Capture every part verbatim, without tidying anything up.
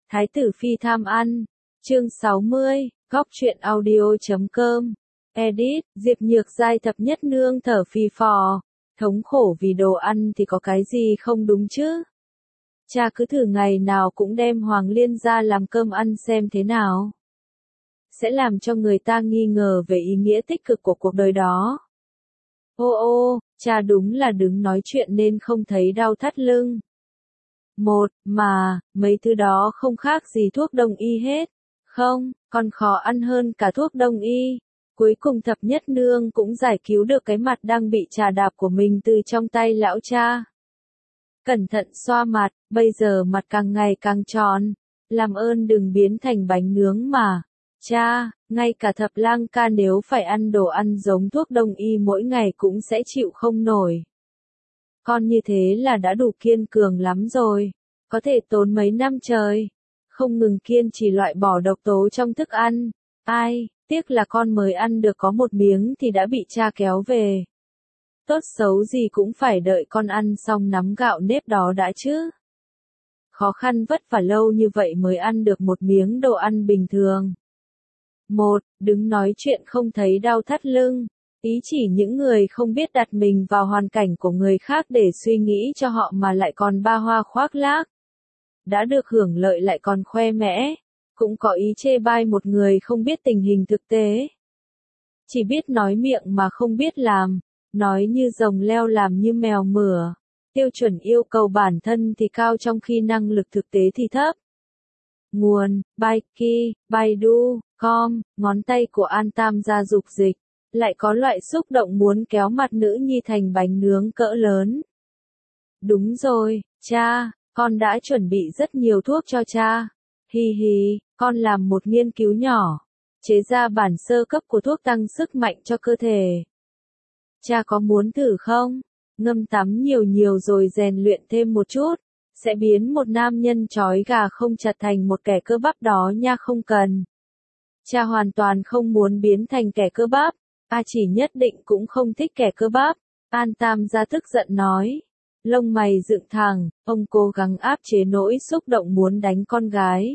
Thái tử phi tham ăn. Chương sáu mươi, góc truyện audio chấm com. Edit, Diệp Nhược Giai thập nhất nương thở phì phò. Thống khổ vì đồ ăn thì có cái gì không đúng chứ? Cha cứ thử ngày nào cũng đem Hoàng Liên ra làm cơm ăn xem thế nào. Sẽ làm cho người ta nghi ngờ về ý nghĩa tích cực của cuộc đời đó. Ô ô, cha đúng là đứng nói chuyện nên không thấy đau thắt lưng. Một, mà, mấy thứ đó không khác gì thuốc đông y hết. Không, còn khó ăn hơn cả thuốc đông y. Cuối cùng thập nhất nương cũng giải cứu được cái mặt đang bị trà đạp của mình từ trong tay lão cha. Cẩn thận xoa mặt, bây giờ mặt càng ngày càng tròn. Làm ơn đừng biến thành bánh nướng mà. Cha, ngay cả thập lang ca nếu phải ăn đồ ăn giống thuốc đông y mỗi ngày cũng sẽ chịu không nổi. Con như thế là đã đủ kiên cường lắm rồi. Có thể tốn mấy năm trời. Không ngừng kiên trì loại bỏ độc tố trong thức ăn. Ai, tiếc là con mới ăn được có một miếng thì đã bị cha kéo về. Tốt xấu gì cũng phải đợi con ăn xong nắm gạo nếp đó đã chứ. Khó khăn vất vả lâu như vậy mới ăn được một miếng đồ ăn bình thường. Một, đứng nói chuyện không thấy đau thắt lưng. Ý chỉ những người không biết đặt mình vào hoàn cảnh của người khác để suy nghĩ cho họ mà lại còn ba hoa khoác lác. Đã được hưởng lợi lại còn khoe mẽ. Cũng có ý chê bai một người không biết tình hình thực tế. Chỉ biết nói miệng mà không biết làm. Nói như rồng leo làm như mèo mửa. Tiêu chuẩn yêu cầu bản thân thì cao trong khi năng lực thực tế thì thấp. Nguồn, Baiki, Baidu, com, ngón tay của An Tam gia dục dịch. Lại có loại xúc động muốn kéo mặt nữ nhi thành bánh nướng cỡ lớn. Đúng rồi, cha, con đã chuẩn bị rất nhiều thuốc cho cha. Hi hi, con làm một nghiên cứu nhỏ. Chế ra bản sơ cấp của thuốc tăng sức mạnh cho cơ thể. Cha có muốn thử không? Ngâm tắm nhiều nhiều rồi rèn luyện thêm một chút. Sẽ biến một nam nhân trói gà không chặt thành một kẻ cơ bắp đó nha, không cần. Cha hoàn toàn không muốn biến thành kẻ cơ bắp. A chỉ nhất định cũng không thích kẻ cơ bắp. An Tam gia tức giận nói. Lông mày dựng thẳng, ông cố gắng áp chế nỗi xúc động muốn đánh con gái.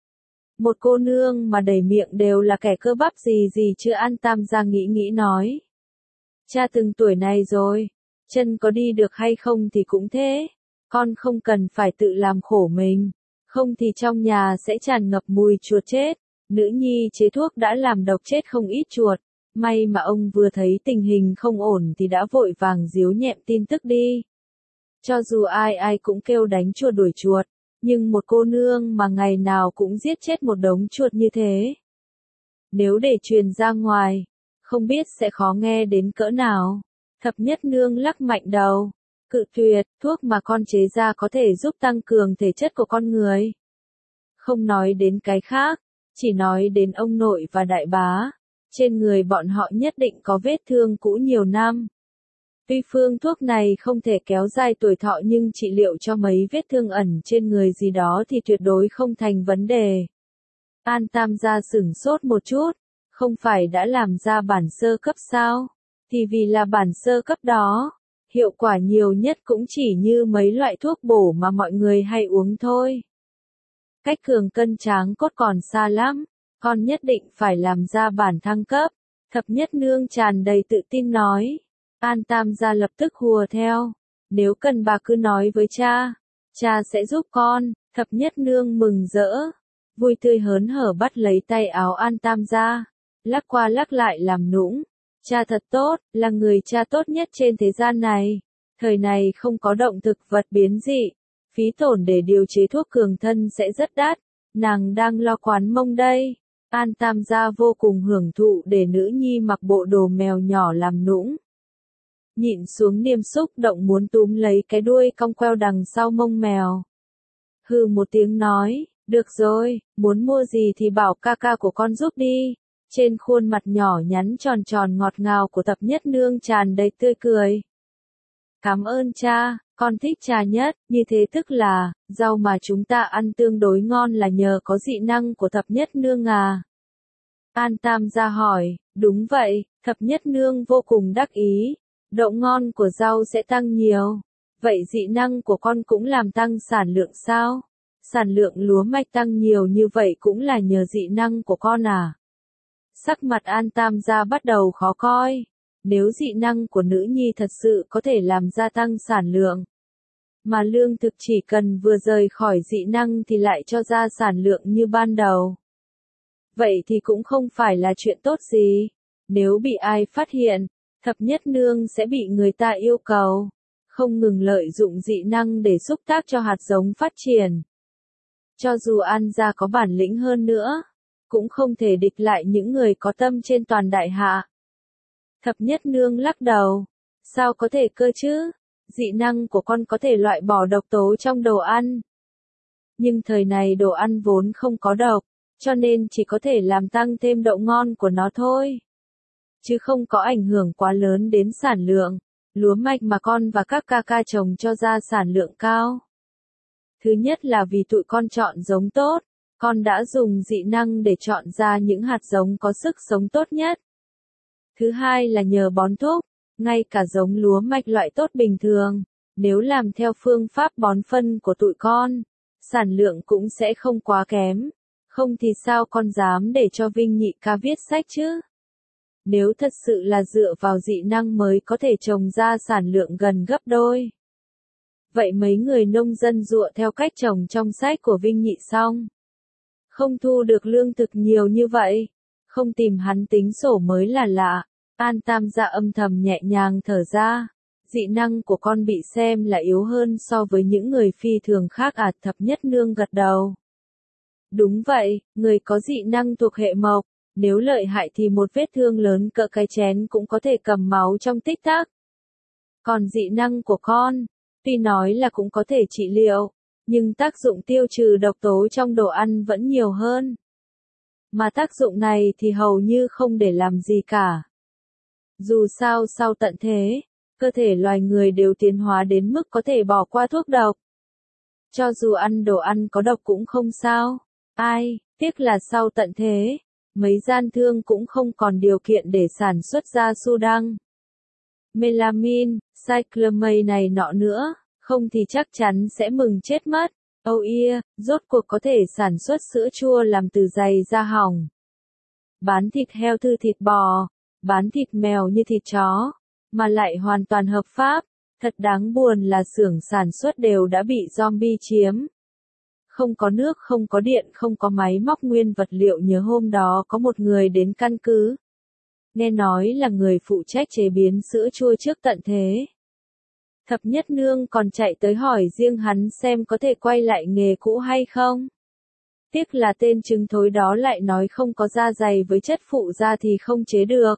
Một cô nương mà đầy miệng đều là kẻ cơ bắp gì gì chứ. An Tam gia nghĩ nghĩ nói. Cha từng tuổi này rồi, chân có đi được hay không thì cũng thế. Con không cần phải tự làm khổ mình, không thì trong nhà sẽ tràn ngập mùi chuột chết. Nữ nhi chế thuốc đã làm độc chết không ít chuột. May mà ông vừa thấy tình hình không ổn thì đã vội vàng díu nhẹm tin tức đi. Cho dù ai ai cũng kêu đánh chuột đuổi chuột, nhưng một cô nương mà ngày nào cũng giết chết một đống chuột như thế. Nếu để truyền ra ngoài, không biết sẽ khó nghe đến cỡ nào. Thập nhất nương lắc mạnh đầu. Cự tuyệt, thuốc mà con chế ra có thể giúp tăng cường thể chất của con người. Không nói đến cái khác, chỉ nói đến ông nội và đại bá. Trên người bọn họ nhất định có vết thương cũ nhiều năm. Tuy phương thuốc này không thể kéo dài tuổi thọ nhưng trị liệu cho mấy vết thương ẩn trên người gì đó thì tuyệt đối không thành vấn đề. An Tam gia sửng sốt một chút. Không phải đã làm ra bản sơ cấp sao? Thì vì là bản sơ cấp đó, hiệu quả nhiều nhất cũng chỉ như mấy loại thuốc bổ mà mọi người hay uống thôi. Cách cường cân tráng cốt còn xa lắm, con nhất định phải làm ra bản thăng cấp. Thập nhất nương tràn đầy tự tin nói. An Tam gia lập tức hùa theo. Nếu cần bà cứ nói với cha, cha sẽ giúp con. Thập nhất nương mừng rỡ, vui tươi hớn hở bắt lấy tay áo An Tam gia. Lắc qua lắc lại làm nũng. Cha thật tốt, là người cha tốt nhất trên thế gian này. Thời này không có động thực vật biến dị. Phí tổn để điều chế thuốc cường thân sẽ rất đắt. Nàng đang lo quán mông đây. An Tam gia vô cùng hưởng thụ để nữ nhi mặc bộ đồ mèo nhỏ làm nũng. Nhịn xuống niềm xúc động muốn túm lấy cái đuôi cong queo đằng sau mông mèo. Hừ một tiếng nói, được rồi, muốn mua gì thì bảo ca ca của con giúp đi. Trên khuôn mặt nhỏ nhắn tròn tròn ngọt ngào của thập nhất nương tràn đầy tươi cười. Cảm ơn cha, con thích trà nhất, như thế tức là, rau mà chúng ta ăn tương đối ngon là nhờ có dị năng của thập nhất nương à? An Tam gia hỏi, đúng vậy, thập nhất nương vô cùng đắc ý, độ ngon của rau sẽ tăng nhiều. Vậy dị năng của con cũng làm tăng sản lượng sao? Sản lượng lúa mạch tăng nhiều như vậy cũng là nhờ dị năng của con à? Sắc mặt An Tam gia bắt đầu khó coi. Nếu dị năng của nữ nhi thật sự có thể làm gia tăng sản lượng, mà lương thực chỉ cần vừa rời khỏi dị năng thì lại cho ra sản lượng như ban đầu, vậy thì cũng không phải là chuyện tốt gì. Nếu bị ai phát hiện, thập nhất nương sẽ bị người ta yêu cầu không ngừng lợi dụng dị năng để xúc tác cho hạt giống phát triển. Cho dù An gia có bản lĩnh hơn nữa, cũng không thể địch lại những người có tâm trên toàn đại hạ. Thập nhất nương lắc đầu. Sao có thể cơ chứ? Dị năng của con có thể loại bỏ độc tố trong đồ ăn. Nhưng thời này đồ ăn vốn không có độc, cho nên chỉ có thể làm tăng thêm độ ngon của nó thôi. Chứ không có ảnh hưởng quá lớn đến sản lượng. Lúa mạch mà con và các ca ca trồng cho ra sản lượng cao. Thứ nhất là vì tụi con chọn giống tốt, con đã dùng dị năng để chọn ra những hạt giống có sức sống tốt nhất. Thứ hai là nhờ bón thuốc, ngay cả giống lúa mạch loại tốt bình thường, nếu làm theo phương pháp bón phân của tụi con, sản lượng cũng sẽ không quá kém. Không thì sao con dám để cho Vinh nhị ca viết sách chứ? Nếu thật sự là dựa vào dị năng mới có thể trồng ra sản lượng gần gấp đôi. Vậy mấy người nông dân dựa theo cách trồng trong sách của Vinh nhị xong, không thu được lương thực nhiều như vậy, không tìm hắn tính sổ mới là lạ. An Tam gia âm thầm nhẹ nhàng thở ra, dị năng của con bị xem là yếu hơn so với những người phi thường khác à? Thập nhất nương gật đầu. Đúng vậy, người có dị năng thuộc hệ mộc, nếu lợi hại thì một vết thương lớn cỡ cái chén cũng có thể cầm máu trong tích tắc. Còn dị năng của con, tuy nói là cũng có thể trị liệu, nhưng tác dụng tiêu trừ độc tố trong đồ ăn vẫn nhiều hơn. Mà tác dụng này thì hầu như không để làm gì cả. Dù sao sau tận thế, cơ thể loài người đều tiến hóa đến mức có thể bỏ qua thuốc độc. Cho dù ăn đồ ăn có độc cũng không sao. Ai, tiếc là sau tận thế, mấy gian thương cũng không còn điều kiện để sản xuất ra su đăng, melamine, cyclamate này nọ nữa, không thì chắc chắn sẽ mừng chết mất. Oh yeah, rốt cuộc có thể sản xuất sữa chua làm từ dày da hỏng. Bán thịt heo thư thịt bò, bán thịt mèo như thịt chó, mà lại hoàn toàn hợp pháp. Thật đáng buồn là xưởng sản xuất đều đã bị zombie chiếm. Không có nước, không có điện, không có máy móc nguyên vật liệu. Nhớ hôm đó có một người đến căn cứ. Nghe nói là người phụ trách chế biến sữa chua trước tận thế. Thập nhất nương còn chạy tới hỏi riêng hắn xem có thể quay lại nghề cũ hay không. Tiếc là tên trứng thối đó lại nói không có da dày với chất phụ da thì không chế được.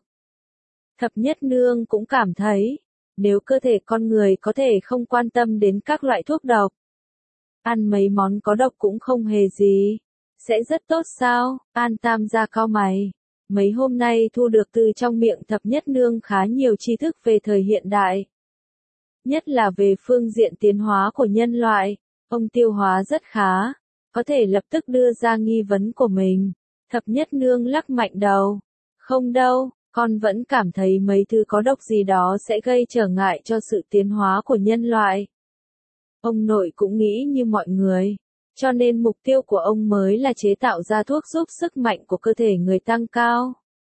Thập nhất nương cũng cảm thấy, nếu cơ thể con người có thể không quan tâm đến các loại thuốc độc, ăn mấy món có độc cũng không hề gì, sẽ rất tốt sao? An Tam gia cau mày. Mấy hôm nay thu được từ trong miệng thập nhất nương khá nhiều tri thức về thời hiện đại. Nhất là về phương diện tiến hóa của nhân loại, ông tiêu hóa rất khá, có thể lập tức đưa ra nghi vấn của mình. Thập nhất nương lắc mạnh đầu. Không đâu, con vẫn cảm thấy mấy thứ có độc gì đó sẽ gây trở ngại cho sự tiến hóa của nhân loại. Ông nội cũng nghĩ như mọi người, cho nên mục tiêu của ông mới là chế tạo ra thuốc giúp sức mạnh của cơ thể người tăng cao.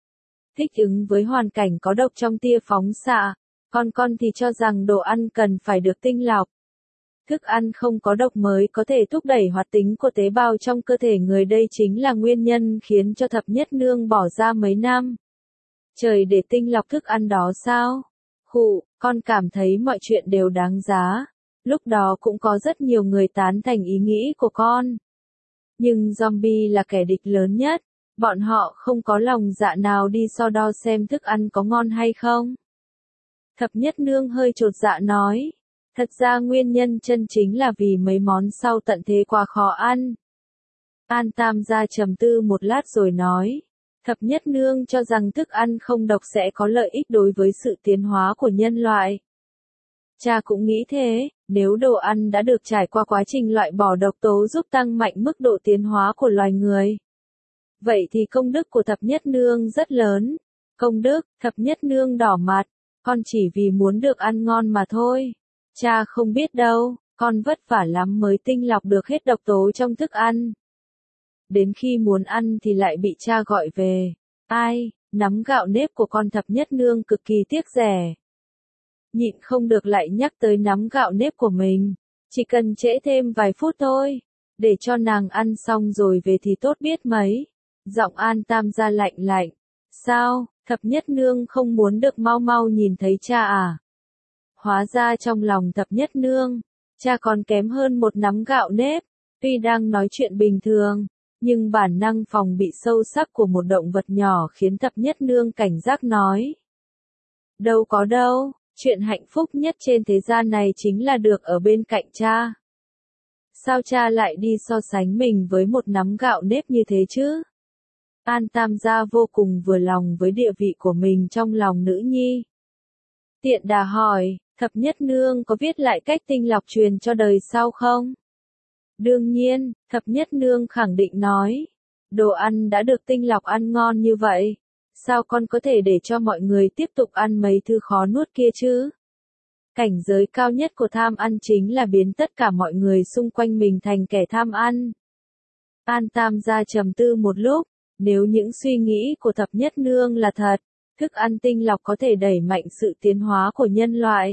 Thích ứng với hoàn cảnh có độc trong tia phóng xạ, còn con thì cho rằng đồ ăn cần phải được tinh lọc. Thức ăn không có độc mới có thể thúc đẩy hoạt tính của tế bào trong cơ thể người, đây chính là nguyên nhân khiến cho thập nhất nương bỏ ra mấy năm trời để tinh lọc thức ăn đó sao? Khụ, con cảm thấy mọi chuyện đều đáng giá. Lúc đó cũng có rất nhiều người tán thành ý nghĩ của con. Nhưng zombie là kẻ địch lớn nhất, bọn họ không có lòng dạ nào đi so đo xem thức ăn có ngon hay không. Thập nhất nương hơi chột dạ nói, thật ra nguyên nhân chân chính là vì mấy món sau tận thế quá khó ăn. An Tam gia trầm tư một lát rồi nói, thập nhất nương cho rằng thức ăn không độc sẽ có lợi ích đối với sự tiến hóa của nhân loại. Cha cũng nghĩ thế, nếu đồ ăn đã được trải qua quá trình loại bỏ độc tố giúp tăng mạnh mức độ tiến hóa của loài người, vậy thì công đức của thập nhất nương rất lớn. Công đức? Thập nhất nương đỏ mặt, con chỉ vì muốn được ăn ngon mà thôi. Cha không biết đâu, con vất vả lắm mới tinh lọc được hết độc tố trong thức ăn. Đến khi muốn ăn thì lại bị cha gọi về. Ai, nắm gạo nếp của con thập nhất nương cực kỳ tiếc rẻ. Nhịn không được lại nhắc tới nắm gạo nếp của mình. Chỉ cần trễ thêm vài phút thôi, để cho nàng ăn xong rồi về thì tốt biết mấy. Giọng An Tam gia lạnh lạnh. Sao, thập nhất nương không muốn được mau mau nhìn thấy cha à? Hóa ra trong lòng thập nhất nương, cha còn kém hơn một nắm gạo nếp. Tuy đang nói chuyện bình thường, nhưng bản năng phòng bị sâu sắc của một động vật nhỏ khiến thập nhất nương cảnh giác nói. Đâu có đâu, chuyện hạnh phúc nhất trên thế gian này chính là được ở bên cạnh cha. Sao cha lại đi so sánh mình với một nắm gạo nếp như thế chứ? An Tam gia vô cùng vừa lòng với địa vị của mình trong lòng nữ nhi. Tiện đà hỏi, thập nhất nương có viết lại cách tinh lọc truyền cho đời sau không? Đương nhiên, thập nhất nương khẳng định nói. Đồ ăn đã được tinh lọc ăn ngon như vậy. Sao con có thể để cho mọi người tiếp tục ăn mấy thứ khó nuốt kia chứ? Cảnh giới cao nhất của tham ăn chính là biến tất cả mọi người xung quanh mình thành kẻ tham ăn. An Tam gia trầm tư một lúc, nếu những suy nghĩ của thập nhất nương là thật, thức ăn tinh lọc có thể đẩy mạnh sự tiến hóa của nhân loại.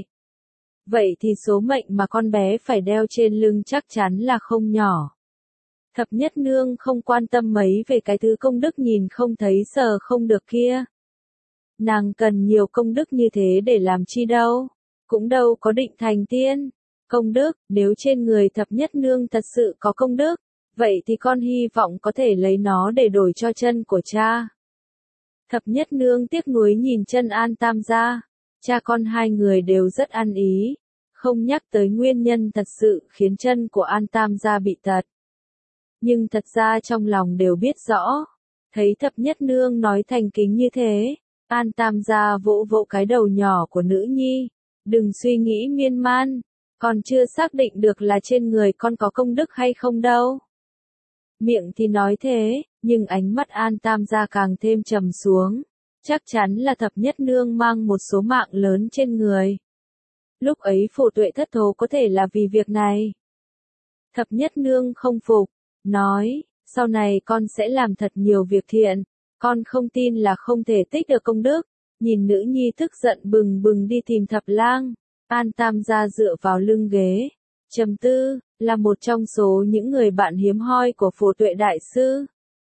Vậy thì số mệnh mà con bé phải đeo trên lưng chắc chắn là không nhỏ. Thập nhất nương không quan tâm mấy về cái thứ công đức nhìn không thấy sờ không được kia. Nàng cần nhiều công đức như thế để làm chi đâu, cũng đâu có định thành tiên. Công đức, nếu trên người thập nhất nương thật sự có công đức, vậy thì con hy vọng có thể lấy nó để đổi cho chân của cha. Thập nhất nương tiếc nuối nhìn chân An Tam gia, cha con hai người đều rất ăn ý, không nhắc tới nguyên nhân thật sự khiến chân của An Tam gia bị tật. Nhưng thật ra trong lòng đều biết rõ, thấy thập nhất nương nói thành kính như thế, An Tam gia vỗ vỗ cái đầu nhỏ của nữ nhi, đừng suy nghĩ miên man, còn chưa xác định được là trên người con có công đức hay không đâu. Miệng thì nói thế, nhưng ánh mắt An Tam gia càng thêm trầm xuống, chắc chắn là thập nhất nương mang một số mạng lớn trên người. Lúc ấy Phổ Tuệ thất thố có thể là vì việc này. Thập nhất nương không phục, nói, sau này con sẽ làm thật nhiều việc thiện, con không tin là không thể tích được công đức. Nhìn nữ nhi tức giận bừng bừng đi tìm thập lang, An Tam gia dựa vào lưng ghế, trầm tư, là một trong số những người bạn hiếm hoi của Phổ Tuệ đại sư.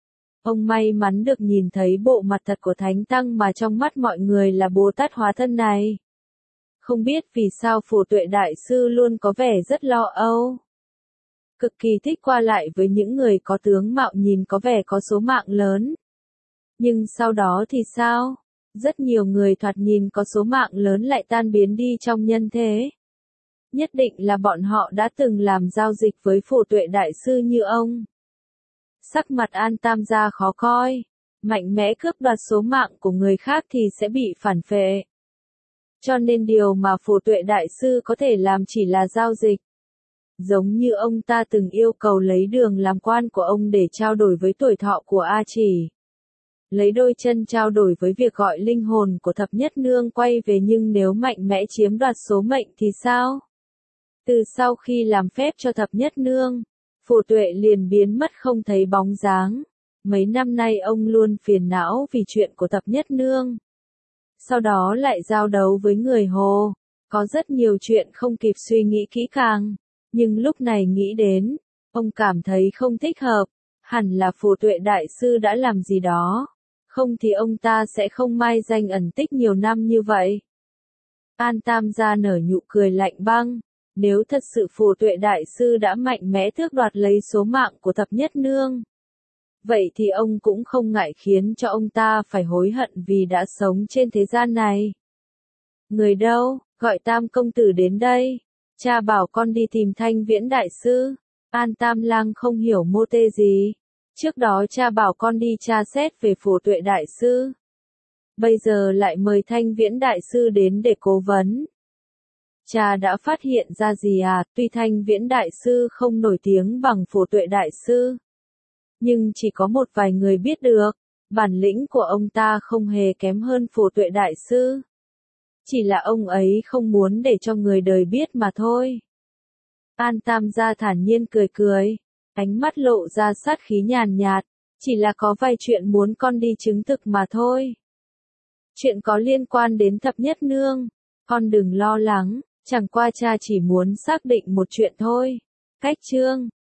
Ông may mắn được nhìn thấy bộ mặt thật của Thánh Tăng mà trong mắt mọi người là Bồ Tát hóa thân này. Không biết vì sao Phổ Tuệ đại sư luôn có vẻ rất lo âu. Cực kỳ thích qua lại với những người có tướng mạo nhìn có vẻ có số mạng lớn. Nhưng sau đó thì sao? Rất nhiều người thoạt nhìn có số mạng lớn lại tan biến đi trong nhân thế. Nhất định là bọn họ đã từng làm giao dịch với Phổ Tuệ đại sư như ông. Sắc mặt An Tam gia khó coi, mạnh mẽ cướp đoạt số mạng của người khác thì sẽ bị phản phệ. Cho nên điều mà Phổ Tuệ đại sư có thể làm chỉ là giao dịch. Giống như ông ta từng yêu cầu lấy đường làm quan của ông để trao đổi với tuổi thọ của A Chỉ. Lấy đôi chân trao đổi với việc gọi linh hồn của thập nhất nương quay về, nhưng nếu mạnh mẽ chiếm đoạt số mệnh thì sao? Từ sau khi làm phép cho thập nhất nương, Phổ Tuệ liền biến mất không thấy bóng dáng. Mấy năm nay ông luôn phiền não vì chuyện của thập nhất nương. Sau đó lại giao đấu với người Hồ. Có rất nhiều chuyện không kịp suy nghĩ kỹ càng. Nhưng lúc này nghĩ đến, ông cảm thấy không thích hợp. Hẳn là Phổ Tuệ đại sư đã làm gì đó. Không thì ông ta sẽ không mai danh ẩn tích nhiều năm như vậy. An Tam gia nở nụ cười lạnh băng. Nếu thật sự Phổ Tuệ đại sư đã mạnh mẽ tước đoạt lấy số mạng của thập nhất nương, vậy thì ông cũng không ngại khiến cho ông ta phải hối hận vì đã sống trên thế gian này. Người đâu, gọi Tam công tử đến đây. Cha bảo con đi tìm Thanh Viễn đại sư. An Tam lang không hiểu mô tê gì. Trước đó cha bảo con đi tra xét về Phổ Tuệ đại sư. Bây giờ lại mời Thanh Viễn đại sư đến để cố vấn. Cha đã phát hiện ra gì à? Tuy Thanh Viễn đại sư không nổi tiếng bằng Phổ Tuệ đại sư, nhưng chỉ có một vài người biết được. Bản lĩnh của ông ta không hề kém hơn Phổ Tuệ đại sư. Chỉ là ông ấy không muốn để cho người đời biết mà thôi. An Tam gia thản nhiên cười cười, ánh mắt lộ ra sát khí nhàn nhạt, chỉ là có vài chuyện muốn con đi chứng thực mà thôi. Chuyện có liên quan đến thập nhất nương, con đừng lo lắng, chẳng qua cha chỉ muốn xác định một chuyện thôi. Cách chương